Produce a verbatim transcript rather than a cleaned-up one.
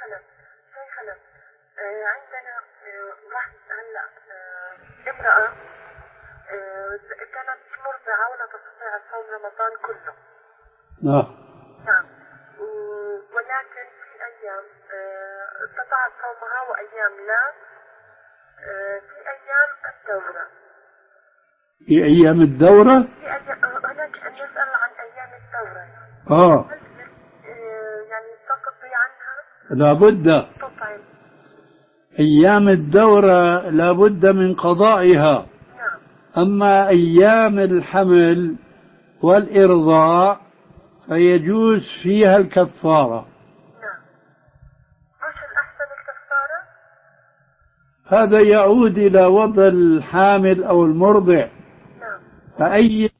شيخنا شيخنا آه عندنا آه واحد هلا آه امرأة آه كانت مرضعة ولا تستطيع صوم رمضان كله. نعم. نعم. ولكن في أيام آه استطاعت صومها وأيام لا. آه في أيام الدورة. في أيام الدورة؟ في أيام هناك أن يسأل عن أيام الدورة. آه. يعني تقضي عنها؟ لابد. تطعم. أيام الدورة لابد من قضائها. نعم. أما أيام الحمل والإرضاع فيجوز فيها الكفارة. نعم. وش الأحسن الكفارة؟ هذا يعود إلى وضع الحامل أو المرضع. نعم. فأي